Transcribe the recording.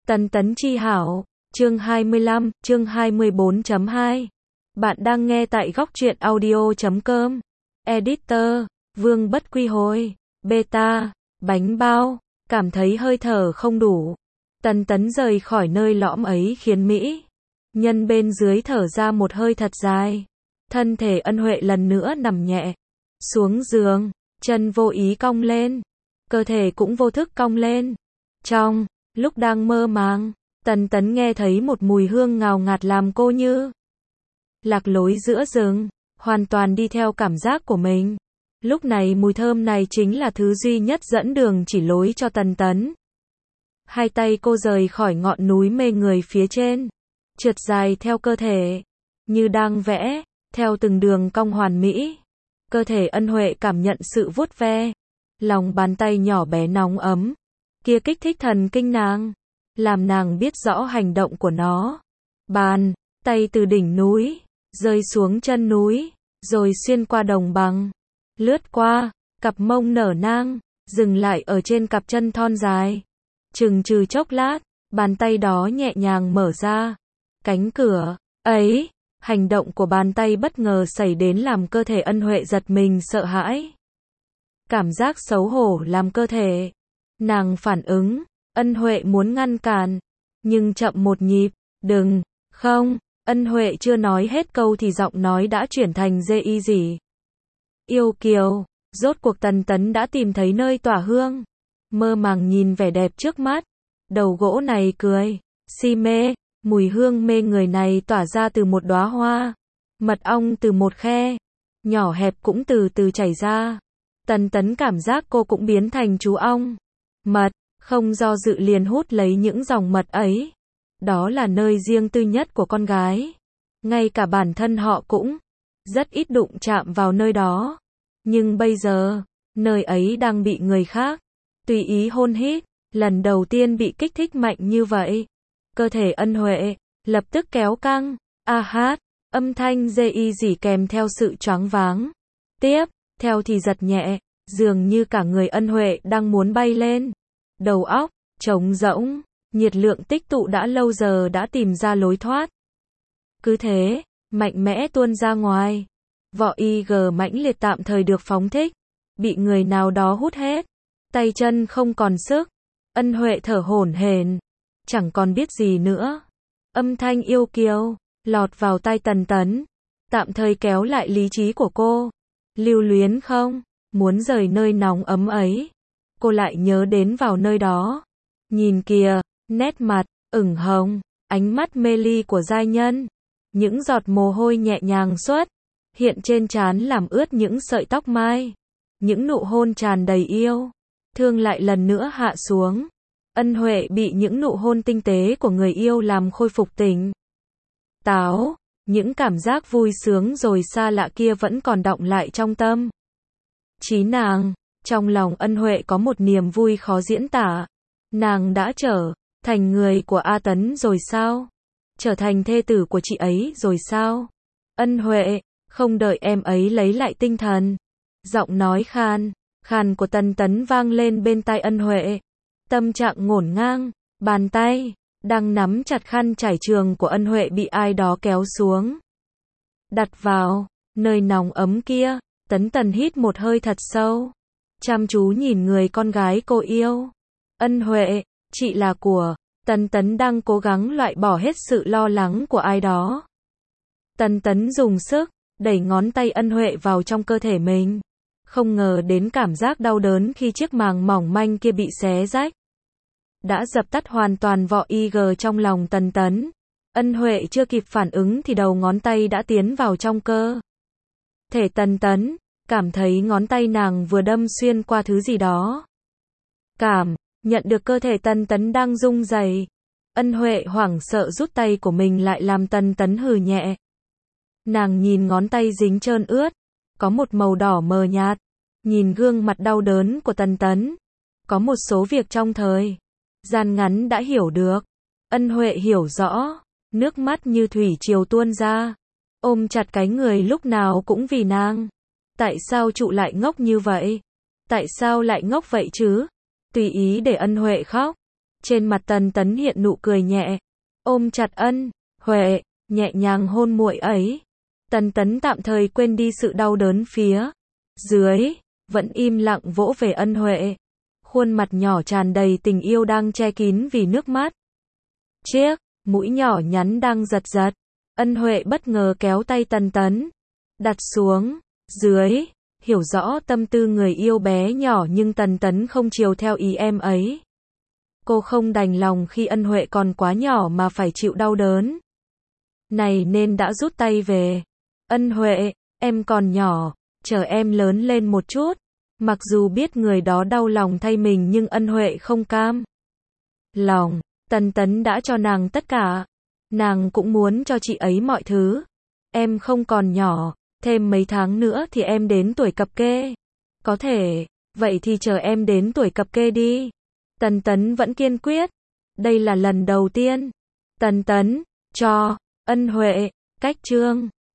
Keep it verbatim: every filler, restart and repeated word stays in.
Tần tấn chi hảo, chương hai mươi lăm, chương hai mươi bốn chấm hai. Bạn đang nghe tại góc truyện audio chấm com. Editor, Vương Bất Quy Hồi, Beta, bánh bao, cảm thấy hơi thở không đủ. Tần tấn rời khỏi nơi lõm ấy khiến Mỹ nhân bên dưới thở ra một hơi thật dài. Thân thể Ân Huệ lần nữa nằm nhẹ xuống giường, chân vô ý cong lên, cơ thể cũng vô thức cong lên. Trong lúc đang mơ màng, Tần tấn nghe thấy một mùi hương ngào ngạt làm cô như lạc lối giữa rừng, hoàn toàn đi theo cảm giác của mình. Lúc này mùi thơm này chính là thứ duy nhất dẫn đường chỉ lối cho Tần tấn. Hai tay cô rời khỏi ngọn núi mê người phía trên, trượt dài theo cơ thể, như đang vẽ, theo từng đường cong hoàn mỹ. Cơ thể Ân Huệ cảm nhận sự vuốt ve, lòng bàn tay nhỏ bé nóng ấm, kia kích thích thần kinh nàng, làm nàng biết rõ hành động của nó. Bàn tay từ đỉnh núi, rơi xuống chân núi, rồi xuyên qua đồng bằng, lướt qua, cặp mông nở nang, dừng lại ở trên cặp chân thon dài. Chừng chừ chốc lát, bàn tay đó nhẹ nhàng mở ra. Cánh cửa ấy, hành động của bàn tay bất ngờ xảy đến làm cơ thể Ân Huệ giật mình sợ hãi. Cảm giác xấu hổ làm cơ thể nàng phản ứng. Ân Huệ muốn ngăn cản, nhưng chậm một nhịp. Đừng, không. Ân Huệ chưa nói hết câu thì giọng nói đã chuyển thành dê y gì. Yêu kiều, rốt cuộc Tần tấn đã tìm thấy nơi tỏa hương. Mơ màng nhìn vẻ đẹp trước mắt. Đầu gỗ này cười, si mê, mùi hương mê người này tỏa ra từ một đóa hoa. Mật ong từ một khe nhỏ hẹp cũng từ từ chảy ra. Tần tấn cảm giác cô cũng biến thành chú ong. Mật, không do dự liền hút lấy những dòng mật ấy. Đó là nơi riêng tư nhất của con gái. Ngay cả bản thân họ cũng rất ít đụng chạm vào nơi đó. Nhưng bây giờ, nơi ấy đang bị người khác tùy ý hôn hít. Lần đầu tiên bị kích thích mạnh như vậy. Cơ thể Ân Huệ lập tức kéo căng. A hát, âm thanh dê y dỉ kèm theo sự choáng váng. Tiếp theo thì giật nhẹ, dường như cả người Ân Huệ đang muốn bay lên. Đầu óc trống rỗng, nhiệt lượng tích tụ đã lâu giờ đã tìm ra lối thoát. Cứ thế, mạnh mẽ tuôn ra ngoài. Vỏ i giê mãnh liệt tạm thời được phóng thích, bị người nào đó hút hết. Tay chân không còn sức. Ân Huệ thở hổn hển, chẳng còn biết gì nữa. Âm thanh yêu kiều lọt vào tai Tần tấn, tạm thời kéo lại lý trí của cô. Lưu luyến không? Muốn rời nơi nóng ấm ấy. Cô lại nhớ đến vào nơi đó. Nhìn kìa, nét mặt ửng hồng, ánh mắt mê ly của giai nhân. Những giọt mồ hôi nhẹ nhàng xuất hiện trên trán làm ướt những sợi tóc mai. Những nụ hôn tràn đầy yêu thương lại lần nữa hạ xuống. Ân Huệ bị những nụ hôn tinh tế của người yêu làm khôi phục tỉnh táo. Những cảm giác vui sướng rồi xa lạ kia vẫn còn đọng lại trong tâm trí nàng. Trong lòng Ân Huệ có một niềm vui khó diễn tả. Nàng đã trở thành người của A Tấn rồi sao? Trở thành thê tử của chị ấy rồi sao? Ân Huệ, không đợi em ấy lấy lại tinh thần. Giọng nói khan, khàn của Tần tấn vang lên bên tai Ân Huệ. Tâm trạng ngổn ngang, bàn tay đang nắm chặt khăn trải trường của Ân Huệ bị ai đó kéo xuống. Đặt vào nơi nóng ấm kia. Tấn tần hít một hơi thật sâu, chăm chú nhìn người con gái cô yêu. Ân Huệ, chị là của. Tần tấn đang cố gắng loại bỏ hết sự lo lắng của ai đó. Tần tấn dùng sức đẩy ngón tay Ân Huệ vào trong cơ thể mình. Không ngờ đến cảm giác đau đớn khi chiếc màng mỏng manh kia bị xé rách đã dập tắt hoàn toàn vỏ i giê trong lòng Tần tấn. Ân Huệ chưa kịp phản ứng thì đầu ngón tay đã tiến vào trong cơ thể Tần tấn, cảm thấy ngón tay nàng vừa đâm xuyên qua thứ gì đó. Cảm nhận được cơ thể Tần tấn đang rung rẩy. Ân Huệ hoảng sợ rút tay của mình lại làm Tần tấn hừ nhẹ. Nàng nhìn ngón tay dính trơn ướt, có một màu đỏ mờ nhạt. Nhìn gương mặt đau đớn của Tần tấn, có một số việc trong thời gian ngắn đã hiểu được. Ân Huệ hiểu rõ, nước mắt như thủy triều tuôn ra, ôm chặt cái người lúc nào cũng vì nàng. Tại sao trụ lại ngốc như vậy? Tại sao lại ngốc vậy chứ? Tùy ý để Ân Huệ khóc. Trên mặt Tần Tấn hiện nụ cười nhẹ, ôm chặt Ân Huệ, nhẹ nhàng hôn muội ấy. Tần Tấn tạm thời quên đi sự đau đớn phía dưới, vẫn im lặng vỗ về Ân Huệ. Khuôn mặt nhỏ tràn đầy tình yêu đang che kín vì nước mắt. Chiếc mũi nhỏ nhắn đang giật giật. Ân Huệ bất ngờ kéo tay Tần Tấn, đặt xuống dưới, hiểu rõ tâm tư người yêu bé nhỏ nhưng Tần Tấn không chiều theo ý em ấy. Cô không đành lòng khi Ân Huệ còn quá nhỏ mà phải chịu đau đớn này nên đã rút tay về. Ân Huệ, em còn nhỏ, chờ em lớn lên một chút. Mặc dù biết người đó đau lòng thay mình nhưng Ân Huệ không cam lòng. Tần Tấn đã cho nàng tất cả. Nàng cũng muốn cho chị ấy mọi thứ. Em không còn nhỏ, thêm mấy tháng nữa thì em đến tuổi cập kê. Có thể, vậy thì chờ em đến tuổi cập kê đi. Tần Tấn vẫn kiên quyết. Đây là lần đầu tiên Tần Tấn cho Ân Huệ cách chương